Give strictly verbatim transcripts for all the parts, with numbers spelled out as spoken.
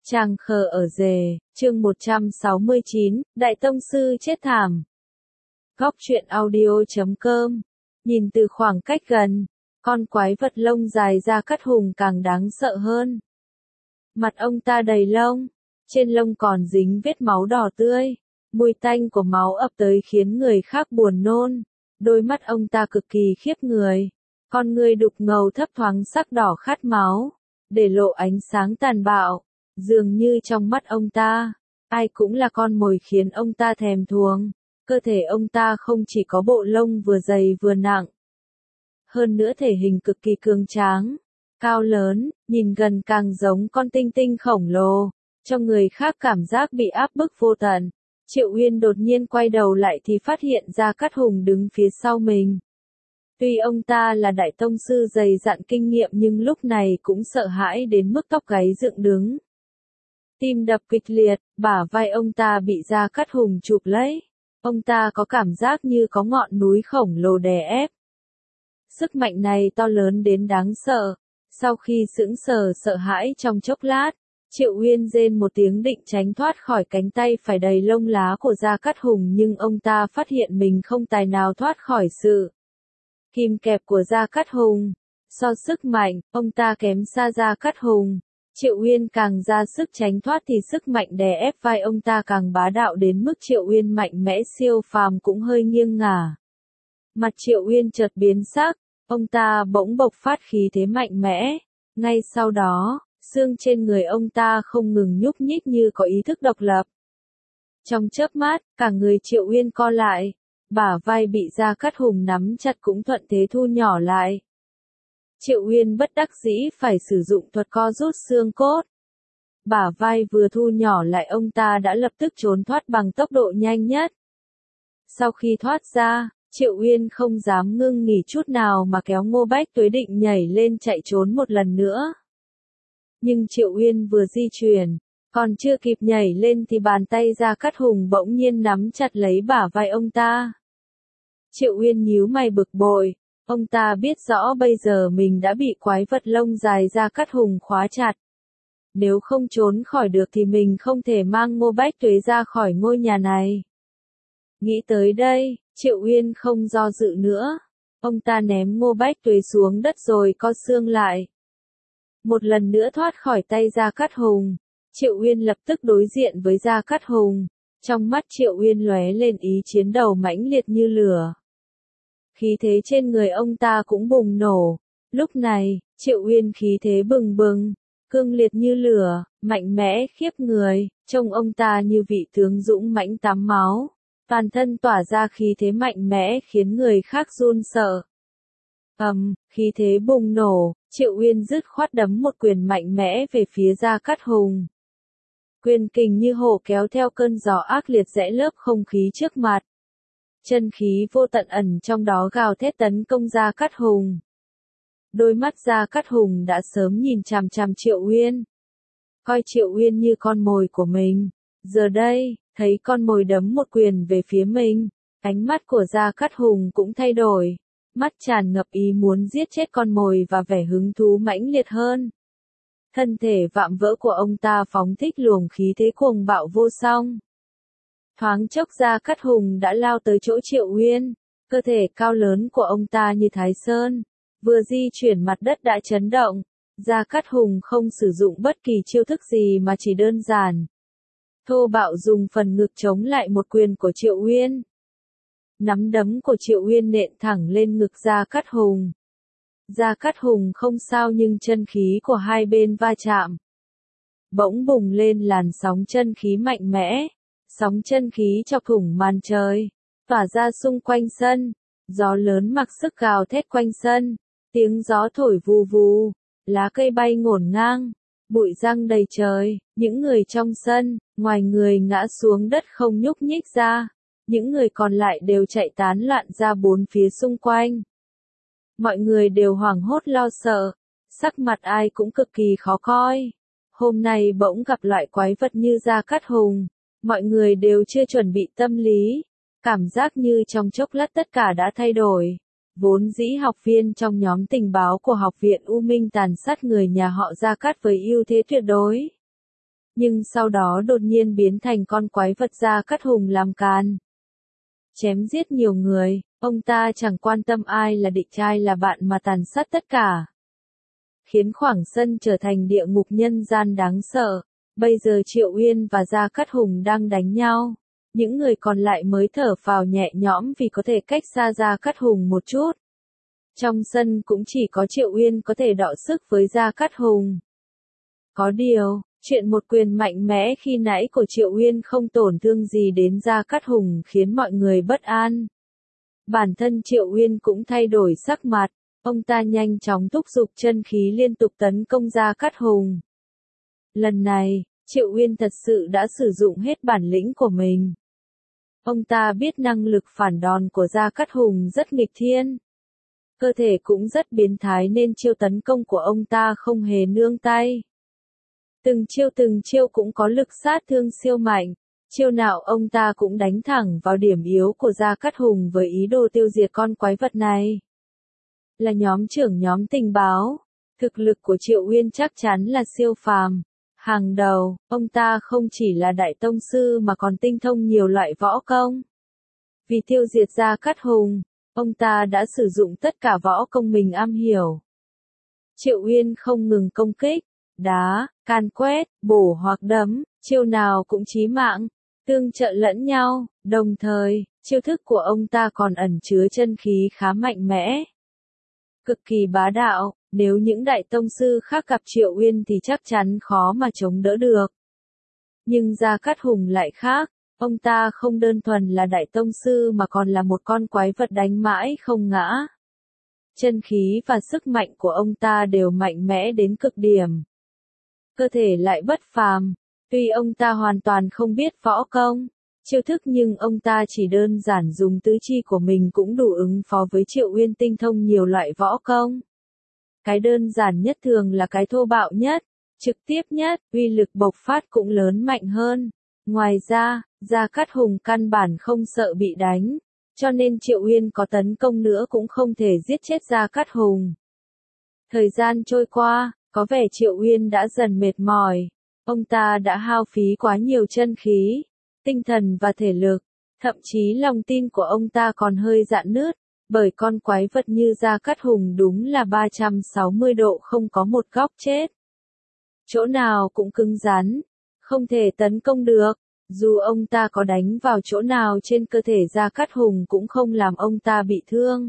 Tràng khờ ở rề, chương một trăm sáu mươi chín, Đại Tông Sư chết thảm. Góc truyện audio.com. Nhìn từ khoảng cách gần, con quái vật lông dài Gia Cát Hùng càng đáng sợ hơn. Mặt ông ta đầy lông, trên lông còn dính vết máu đỏ tươi, mùi tanh của máu ập tới khiến người khác buồn nôn. Đôi mắt ông ta cực kỳ khiếp người, con người đục ngầu thấp thoáng sắc đỏ khát máu, để lộ ánh sáng tàn bạo. Dường như trong mắt ông ta, ai cũng là con mồi khiến ông ta thèm thuồng. Cơ thể ông ta không chỉ có bộ lông vừa dày vừa nặng, hơn nữa thể hình cực kỳ cường tráng, cao lớn, nhìn gần càng giống con tinh tinh khổng lồ, cho người khác cảm giác bị áp bức vô tận. Triệu Uyên đột nhiên quay đầu lại thì phát hiện Gia Cát Hùng đứng phía sau mình. Tuy ông ta là đại tông sư dày dặn kinh nghiệm nhưng lúc này cũng sợ hãi đến mức tóc gáy dựng đứng. Tim đập kịch liệt, bả vai ông ta bị Gia Cát Hùng chụp lấy. Ông ta có cảm giác như có ngọn núi khổng lồ đè ép. Sức mạnh này to lớn đến đáng sợ. Sau khi sững sờ sợ hãi trong chốc lát, Triệu Uyên rên một tiếng định tránh thoát khỏi cánh tay phải đầy lông lá của Gia Cát Hùng, nhưng ông ta phát hiện mình không tài nào thoát khỏi sự kìm kẹp của Gia Cát Hùng. So sức mạnh, ông ta kém xa Gia Cát Hùng. Triệu Uyên càng ra sức tránh thoát thì sức mạnh đè ép vai ông ta càng bá đạo đến mức Triệu Uyên mạnh mẽ siêu phàm cũng hơi nghiêng ngả. Mặt Triệu Uyên chợt biến sắc, ông ta bỗng bộc phát khí thế mạnh mẽ. Ngay sau đó, xương trên người ông ta không ngừng nhúc nhích như có ý thức độc lập. Trong chớp mắt, cả người Triệu Uyên co lại, bả vai bị Gia Cát Hùng nắm chặt cũng thuận thế thu nhỏ lại. Triệu Uyên bất đắc dĩ phải sử dụng thuật co rút xương cốt. Bả vai vừa thu nhỏ lại ông ta đã lập tức trốn thoát bằng tốc độ nhanh nhất. Sau khi thoát ra, Triệu Uyên không dám ngưng nghỉ chút nào mà kéo Ngô Bách Tuế định nhảy lên chạy trốn một lần nữa. Nhưng Triệu Uyên vừa di chuyển, còn chưa kịp nhảy lên thì bàn tay Gia Cát Hùng bỗng nhiên nắm chặt lấy bả vai ông ta. Triệu Uyên nhíu mày bực bội. Ông ta biết rõ bây giờ mình đã bị quái vật lông dài Gia Cát Hùng khóa chặt. Nếu không trốn khỏi được thì mình không thể mang Ngô Bách Tuế ra khỏi ngôi nhà này. Nghĩ tới đây, Triệu Uyên không do dự nữa. Ông ta ném Ngô Bách Tuế xuống đất rồi co xương lại. Một lần nữa thoát khỏi tay Gia Cát Hùng, Triệu Uyên lập tức đối diện với Gia Cát Hùng. Trong mắt Triệu Uyên lóe lên ý chiến đầu mãnh liệt như lửa. Khí thế trên người ông ta cũng bùng nổ. Lúc này, Triệu Uyên khí thế bừng bừng, cương liệt như lửa, mạnh mẽ khiếp người, trông ông ta như vị tướng dũng mãnh tắm máu. Toàn thân tỏa ra khí thế mạnh mẽ khiến người khác run sợ. Ầm, um, khí thế bùng nổ, Triệu Uyên dứt khoát đấm một quyền mạnh mẽ về phía Gia Cát Hùng. Quyền kình như hổ kéo theo cơn gió ác liệt rẽ lớp không khí trước mặt. Chân khí vô tận ẩn trong đó gào thét tấn công Gia Cát Hùng. Đôi mắt Gia Cát Hùng đã sớm nhìn chằm chằm Triệu Uyên. Coi Triệu Uyên như con mồi của mình. Giờ đây, thấy con mồi đấm một quyền về phía mình, ánh mắt của Gia Cát Hùng cũng thay đổi. Mắt tràn ngập ý muốn giết chết con mồi và vẻ hứng thú mãnh liệt hơn. Thân thể vạm vỡ của ông ta phóng thích luồng khí thế cuồng bạo vô song. Thoáng chốc Gia Cát Hùng đã lao tới chỗ Triệu Uyên, cơ thể cao lớn của ông ta như Thái Sơn, vừa di chuyển mặt đất đã chấn động. Gia Cát Hùng không sử dụng bất kỳ chiêu thức gì mà chỉ đơn giản thô bạo dùng phần ngực chống lại một quyền của Triệu Uyên. Nắm đấm của Triệu Uyên nện thẳng lên ngực Gia Cát Hùng. Gia Cát Hùng không sao nhưng chân khí của hai bên va chạm. Bỗng bùng lên làn sóng chân khí mạnh mẽ. Sóng chân khí chọc thủng màn trời, tỏa ra xung quanh sân, gió lớn mặc sức gào thét quanh sân, tiếng gió thổi vù vù, lá cây bay ngổn ngang, bụi giăng đầy trời, những người trong sân, ngoài người ngã xuống đất không nhúc nhích ra, những người còn lại đều chạy tán loạn ra bốn phía xung quanh. Mọi người đều hoảng hốt lo sợ, sắc mặt ai cũng cực kỳ khó coi. Hôm nay bỗng gặp loại quái vật như Gia Cát Hùng. Mọi người đều chưa chuẩn bị tâm lý, cảm giác như trong chốc lát tất cả đã thay đổi. Vốn dĩ học viên trong nhóm tình báo của học viện U Minh tàn sát người nhà họ Gia Cát với ưu thế tuyệt đối. Nhưng sau đó đột nhiên biến thành con quái vật Gia Cát Hùng làm càn. Chém giết nhiều người, ông ta chẳng quan tâm ai là địch ai là bạn mà tàn sát tất cả. Khiến khoảng sân trở thành địa ngục nhân gian đáng sợ. Bây giờ Triệu Uyên và Gia Cát Hùng đang đánh nhau. Những người còn lại mới thở phào nhẹ nhõm vì có thể cách xa Gia Cát Hùng một chút. Trong sân cũng chỉ có Triệu Uyên có thể đọ sức với Gia Cát Hùng. Có điều, chuyện một quyền mạnh mẽ khi nãy của Triệu Uyên không tổn thương gì đến Gia Cát Hùng khiến mọi người bất an. Bản thân Triệu Uyên cũng thay đổi sắc mặt, ông ta nhanh chóng thúc giục chân khí liên tục tấn công Gia Cát Hùng. Lần này, Triệu Uyên thật sự đã sử dụng hết bản lĩnh của mình. Ông ta biết năng lực phản đòn của Gia Cát Hùng rất nghịch thiên. Cơ thể cũng rất biến thái nên chiêu tấn công của ông ta không hề nương tay. Từng chiêu từng chiêu cũng có lực sát thương siêu mạnh. Chiêu nào ông ta cũng đánh thẳng vào điểm yếu của Gia Cát Hùng với ý đồ tiêu diệt con quái vật này. Là nhóm trưởng nhóm tình báo, thực lực của Triệu Uyên chắc chắn là siêu phàm. Hàng đầu, ông ta không chỉ là đại tông sư mà còn tinh thông nhiều loại võ công. Vì tiêu diệt Gia Cát Hùng, ông ta đã sử dụng tất cả võ công mình am hiểu. Triệu Uyên không ngừng công kích, đá, can quét, bổ hoặc đấm, chiêu nào cũng chí mạng, tương trợ lẫn nhau, đồng thời, chiêu thức của ông ta còn ẩn chứa chân khí khá mạnh mẽ. Cực kỳ bá đạo, nếu những đại tông sư khác gặp Triệu Uyên thì chắc chắn khó mà chống đỡ được. Nhưng Gia Cát Hùng lại khác, ông ta không đơn thuần là đại tông sư mà còn là một con quái vật đánh mãi không ngã. Chân khí và sức mạnh của ông ta đều mạnh mẽ đến cực điểm. Cơ thể lại bất phàm, tuy ông ta hoàn toàn không biết võ công, chiêu thức nhưng ông ta chỉ đơn giản dùng tứ chi của mình cũng đủ ứng phó với Triệu Uyên tinh thông nhiều loại võ công. Cái đơn giản nhất thường là cái thô bạo nhất, trực tiếp nhất, uy lực bộc phát cũng lớn mạnh hơn. Ngoài ra, Gia Cát Hùng căn bản không sợ bị đánh, cho nên Triệu Uyên có tấn công nữa cũng không thể giết chết Gia Cát Hùng. Thời gian trôi qua, có vẻ Triệu Uyên đã dần mệt mỏi, ông ta đã hao phí quá nhiều chân khí, tinh thần và thể lực, thậm chí lòng tin của ông ta còn hơi rạn nứt, bởi con quái vật như Gia Cát Hùng đúng là ba trăm sáu mươi độ không có một góc chết. Chỗ nào cũng cứng rắn, không thể tấn công được, dù ông ta có đánh vào chỗ nào trên cơ thể Gia Cát Hùng cũng không làm ông ta bị thương.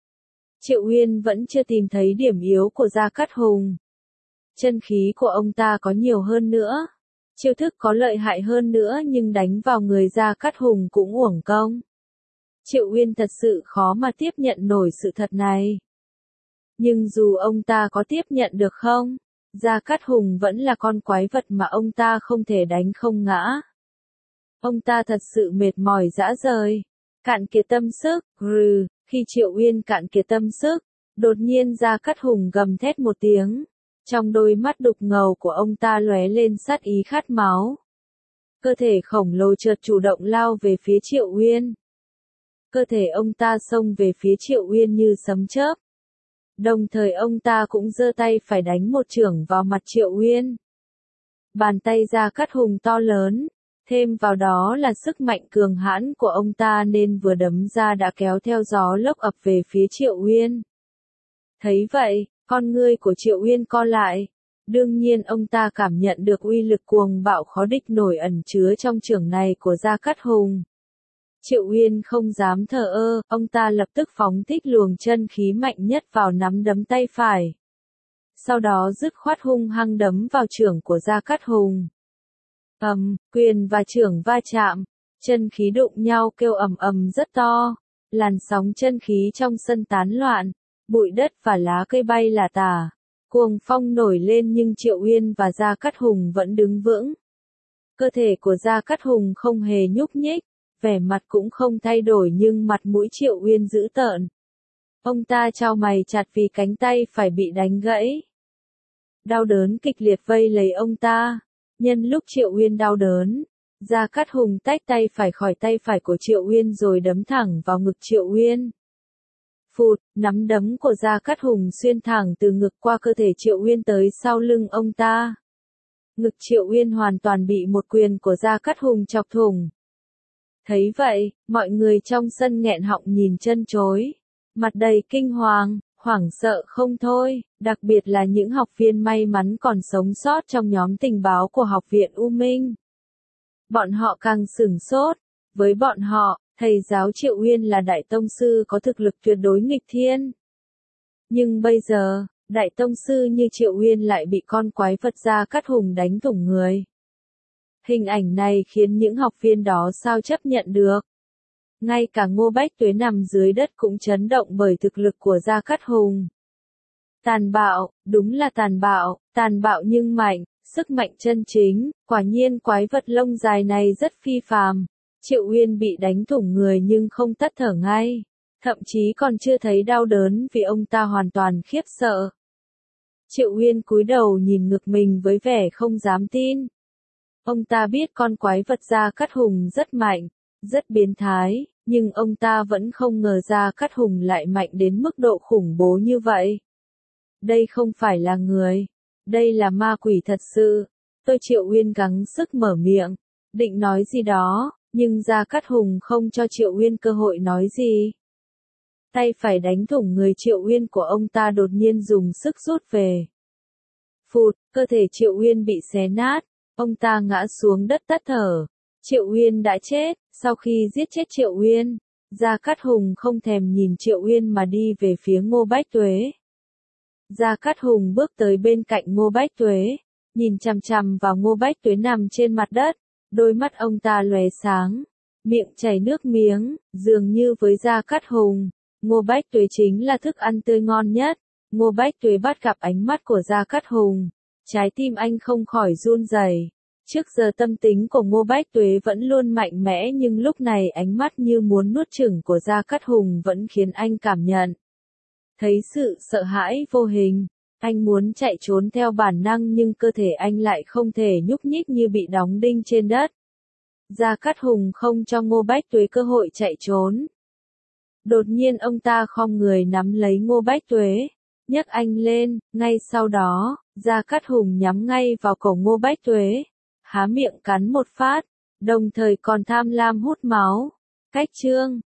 Triệu Uyên vẫn chưa tìm thấy điểm yếu của Gia Cát Hùng. Chân khí của ông ta có nhiều hơn nữa, chiêu thức có lợi hại hơn nữa nhưng đánh vào người Gia Cát Hùng cũng uổng công. Triệu Uyên thật sự khó mà tiếp nhận nổi sự thật này. Nhưng dù ông ta có tiếp nhận được không, Gia Cát Hùng vẫn là con quái vật mà ông ta không thể đánh không ngã. Ông ta thật sự mệt mỏi rã rời, cạn kiệt tâm sức, rừ, khi Triệu Uyên cạn kiệt tâm sức, đột nhiên Gia Cát Hùng gầm thét một tiếng. Trong đôi mắt đục ngầu của ông ta lóe lên sát ý khát máu. Cơ thể khổng lồ chợt chủ động lao về phía Triệu Uyên. Cơ thể ông ta xông về phía Triệu Uyên như sấm chớp. Đồng thời ông ta cũng giơ tay phải đánh một chưởng vào mặt Triệu Uyên. Bàn tay Gia Cát Hùng to lớn, thêm vào đó là sức mạnh cường hãn của ông ta nên vừa đấm ra đã kéo theo gió lốc ập về phía Triệu Uyên. Thấy vậy, con ngươi của Triệu Uyên co lại. Đương nhiên ông ta cảm nhận được uy lực cuồng bạo khó địch nổi ẩn chứa trong chưởng này của Gia Cát Hùng. Triệu Uyên không dám thờ ơ, ông ta lập tức phóng thích luồng chân khí mạnh nhất vào nắm đấm tay phải. Sau đó dứt khoát hung hăng đấm vào chưởng của Gia Cát Hùng. Ầm, quyền và chưởng va chạm, chân khí đụng nhau kêu ầm ầm rất to, làn sóng chân khí trong sân tán loạn, bụi đất và lá cây bay lả tả. Cuồng phong nổi lên nhưng Triệu Uyên và Gia Cát Hùng vẫn đứng vững. Cơ thể của Gia Cát Hùng không hề nhúc nhích, vẻ mặt cũng không thay đổi nhưng mặt mũi Triệu Uyên dữ tợn. Ông ta chau mày chặt vì cánh tay phải bị đánh gãy. Đau đớn kịch liệt vây lấy ông ta. Nhân lúc Triệu Uyên đau đớn, Gia Cát Hùng tách tay phải khỏi tay phải của Triệu Uyên rồi đấm thẳng vào ngực Triệu Uyên. Phụt, nắm đấm của Gia Cát Hùng xuyên thẳng từ ngực qua cơ thể Triệu Uyên tới sau lưng ông ta. Ngực Triệu Uyên hoàn toàn bị một quyền của Gia Cát Hùng chọc thủng. Thấy vậy, mọi người trong sân nghẹn họng nhìn chân chối, mặt đầy kinh hoàng, hoảng sợ không thôi, đặc biệt là những học viên may mắn còn sống sót trong nhóm tình báo của Học viện U Minh. Bọn họ càng sửng sốt, với bọn họ, thầy giáo Triệu Uyên là đại tông sư có thực lực tuyệt đối nghịch thiên. Nhưng bây giờ, đại tông sư như Triệu Uyên lại bị con quái vật Gia Cát Hùng đánh thủng người. Hình ảnh này khiến những học viên đó sao chấp nhận được. Ngay cả Ngô Bách Tuế nằm dưới đất cũng chấn động bởi thực lực của Gia Cát Hùng. Tàn bạo, đúng là tàn bạo, tàn bạo nhưng mạnh, sức mạnh chân chính, quả nhiên quái vật lông dài này rất phi phàm. Triệu Uyên bị đánh thủng người nhưng không tắt thở ngay, thậm chí còn chưa thấy đau đớn vì ông ta hoàn toàn khiếp sợ. Triệu Uyên cúi đầu nhìn ngực mình với vẻ không dám tin. Ông ta biết con quái vật Gia Cát Hùng rất mạnh, rất biến thái, nhưng ông ta vẫn không ngờ Gia Cát Hùng lại mạnh đến mức độ khủng bố như vậy. Đây không phải là người, đây là ma quỷ thật sự. Tôi Triệu Uyên gắng sức mở miệng, định nói gì đó, nhưng Gia Cát Hùng không cho Triệu Uyên cơ hội nói gì. Tay phải đánh thủng người Triệu Uyên của ông ta đột nhiên dùng sức rút về. Phụt, cơ thể Triệu Uyên bị xé nát, ông ta ngã xuống đất tắt thở. Triệu Uyên đã chết. Sau khi giết chết Triệu Uyên, Gia Cát Hùng không thèm nhìn Triệu Uyên mà đi về phía Ngô Bách Tuế. Gia Cát Hùng bước tới bên cạnh Ngô Bách Tuế, nhìn chằm chằm vào Ngô Bách Tuế nằm trên mặt đất, đôi mắt ông ta lóe sáng, miệng chảy nước miếng, dường như với Gia Cát Hùng, Ngô Bách Tuế chính là thức ăn tươi ngon nhất. Ngô Bách Tuế bắt gặp ánh mắt của Gia Cát Hùng, trái tim anh không khỏi run rẩy. Trước giờ tâm tính của Ngô Bách Tuế vẫn luôn mạnh mẽ nhưng lúc này ánh mắt như muốn nuốt chửng của Gia Cát Hùng vẫn khiến anh cảm nhận thấy sự sợ hãi vô hình. Anh muốn chạy trốn theo bản năng nhưng cơ thể anh lại không thể nhúc nhích như bị đóng đinh trên đất. Gia Cát Hùng không cho Ngô Bách Tuế cơ hội chạy trốn. Đột nhiên ông ta khom người nắm lấy Ngô Bách Tuế, nhấc anh lên, ngay sau đó, Gia Cát Hùng nhắm ngay vào cổ Ngô Bách Tuế, há miệng cắn một phát, đồng thời còn tham lam hút máu. Cách chương